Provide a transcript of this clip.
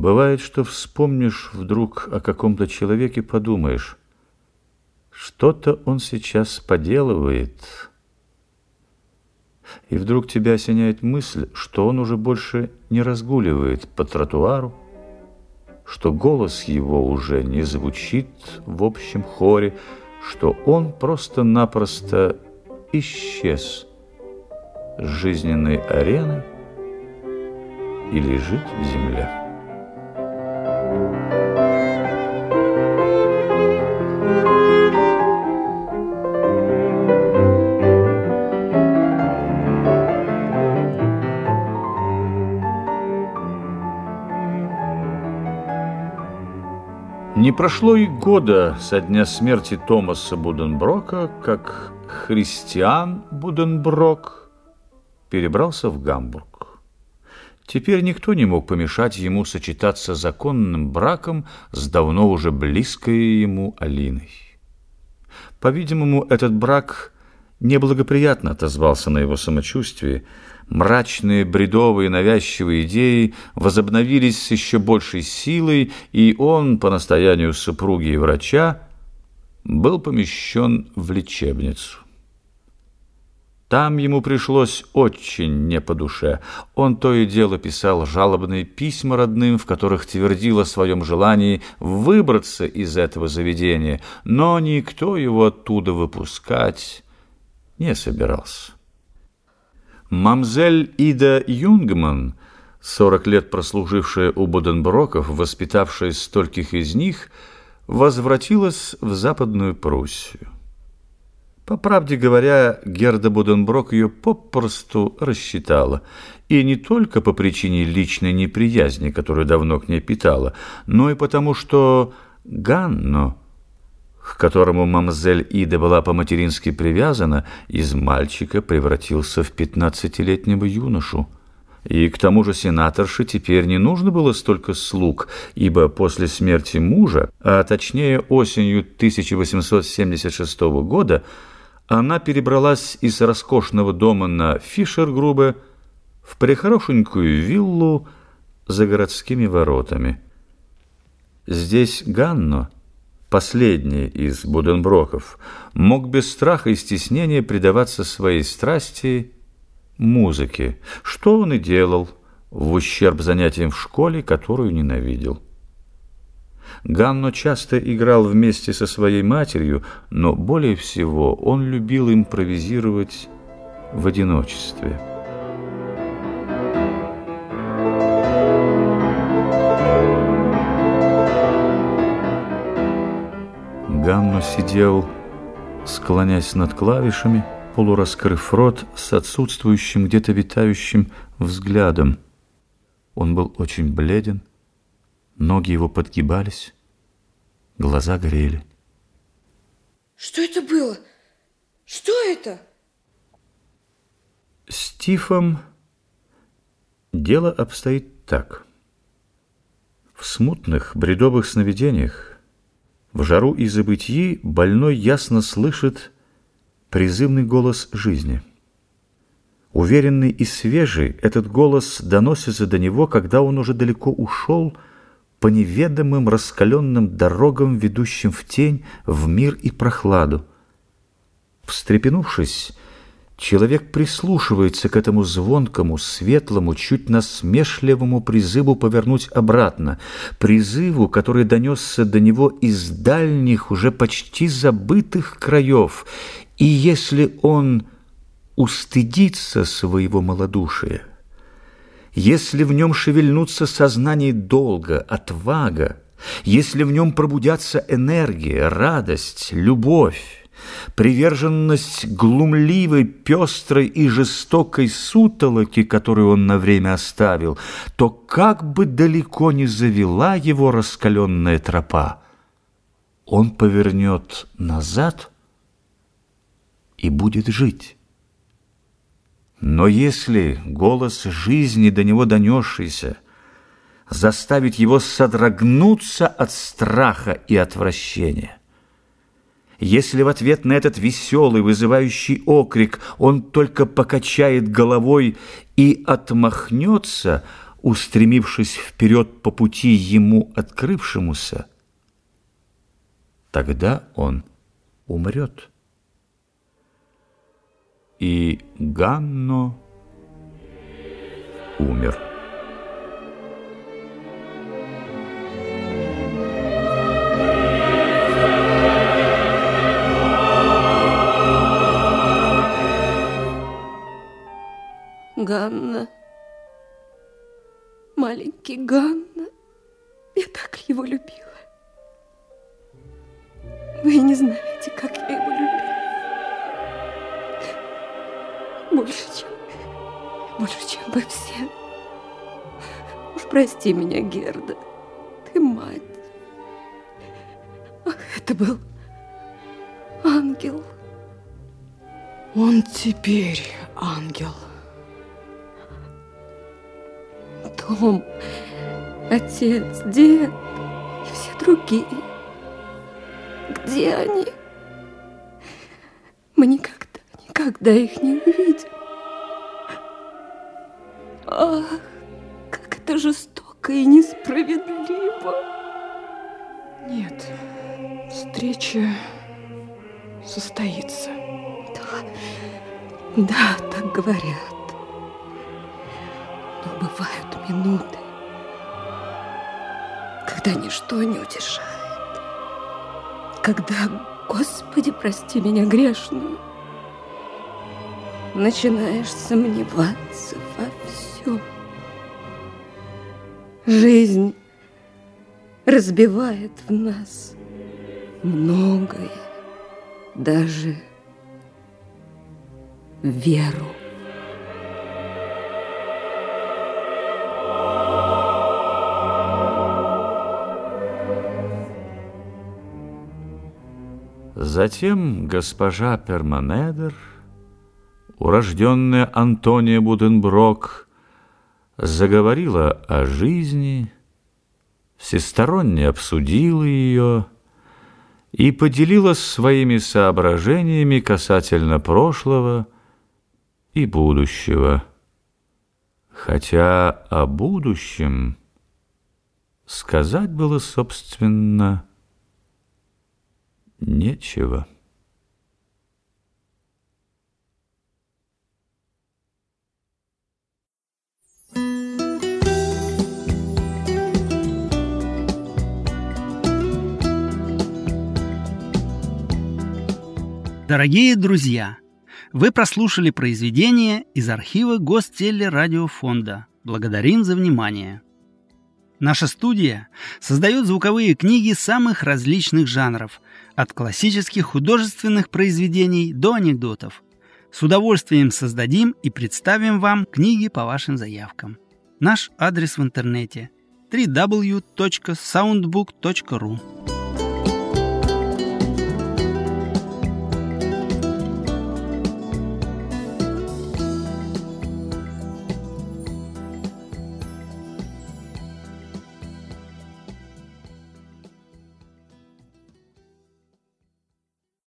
Бывает, что вспомнишь вдруг о каком-то человеке, подумаешь, что-то он сейчас поделывает, и вдруг тебя осеняет мысль, что он уже больше не разгуливает по тротуару, что голос его уже не звучит в общем хоре, что он просто-напросто исчез с жизненной арены и лежит в земле. Не прошло и года со дня смерти Томаса Буденброка, как Христиан Буденброк перебрался в Гамбург. Теперь никто не мог помешать ему сочетаться законным браком с давно уже близкой ему Алиной. По-видимому, этот брак неблагоприятно отозвался на его самочувствии. Мрачные, бредовые, навязчивые идеи возобновились с еще большей силой, и он, по настоянию супруги и врача, был помещен в лечебницу. Там ему пришлось очень не по душе. Он то и дело писал жалобные письма родным, в которых твердил о своем желании выбраться из этого заведения, но никто его оттуда выпускать не собирался. Мамзель Ида Юнгман, 40 лет прослужившая у Буденброков, воспитавшая стольких из них, возвратилась в Западную Пруссию. По правде говоря, Герда Буденброк ее попросту рассчитала, и не только по причине личной неприязни, которую давно к ней питала, но и потому, что Ганно, к которому мамзель Ида была по-матерински привязана, из мальчика превратился в 15-летнего юношу. И к тому же сенаторше теперь не нужно было столько слуг, ибо после смерти мужа, а точнее осенью 1876 года, она перебралась из роскошного дома на Фишергрубе в прехорошенькую виллу за городскими воротами. Здесь Ганно, последний из Буденброков, мог без страха и стеснения предаваться своей страсти музыке, что он и делал, в ущерб занятиям в школе, которую ненавидел. Ганно часто играл вместе со своей матерью, но более всего он любил импровизировать в одиночестве. Ганно сидел, склонясь над клавишами, полураскрыв рот с отсутствующим, где-то витающим взглядом. Он был очень бледен, ноги его подгибались, глаза горели. Что это было? Что это? С Тифом дело обстоит так. В смутных, бредовых сновидениях, в жару и забытьи больной ясно слышит призывный голос жизни. Уверенный и свежий, этот голос доносится до него, когда он уже далеко ушел по неведомым раскаленным дорогам, ведущим в тень, в мир и прохладу. Встрепенувшись, человек прислушивается к этому звонкому, светлому, чуть насмешливому призыву повернуть обратно, призыву, который донесся до него из дальних, уже почти забытых краев. И если он устыдится своего малодушия, если в нем шевельнутся сознание долга, отвага, если в нем пробудятся энергия, радость, любовь, приверженность глумливой, пестрой и жестокой сутолоки, которую он на время оставил, то как бы далеко ни завела его раскаленная тропа, он повернет назад и будет жить. Но если голос жизни, до него донесшийся, заставит его содрогнуться от страха и отвращения, если в ответ на этот веселый, вызывающий окрик он только покачает головой и отмахнется, устремившись вперед по пути ему открывшемуся, тогда он умрет. И Ганно умер. Ганна, маленький Ганна, я так его любила. Вы не знаете, как я его любила. Больше, чем вы все. Уж прости меня, Герда, ты мать. Ах, это был ангел. Он теперь ангел. Том, отец, дед и все другие. Где они? Мы никогда их не увидим. Ах, как это жестоко и несправедливо. Нет, встреча состоится. Да, так говорят. Но бывают минуты, когда ничто не утешает. Когда, Господи, прости меня грешную, начинаешь сомневаться во всем. Жизнь разбивает в нас многое, даже веру. Затем госпожа Перманедер, урожденная Антония Буденброк, заговорила о жизни, всесторонне обсудила ее и поделилась своими соображениями касательно прошлого и будущего. Хотя о будущем сказать было, собственно, нечего. Дорогие друзья, вы прослушали произведение из архива Гостелерадиофонда. Благодарим за внимание. Наша студия создает звуковые книги самых различных жанров, от классических художественных произведений до анекдотов. С удовольствием создадим и представим вам книги по вашим заявкам. Наш адрес в интернете: www.soundbook.ru.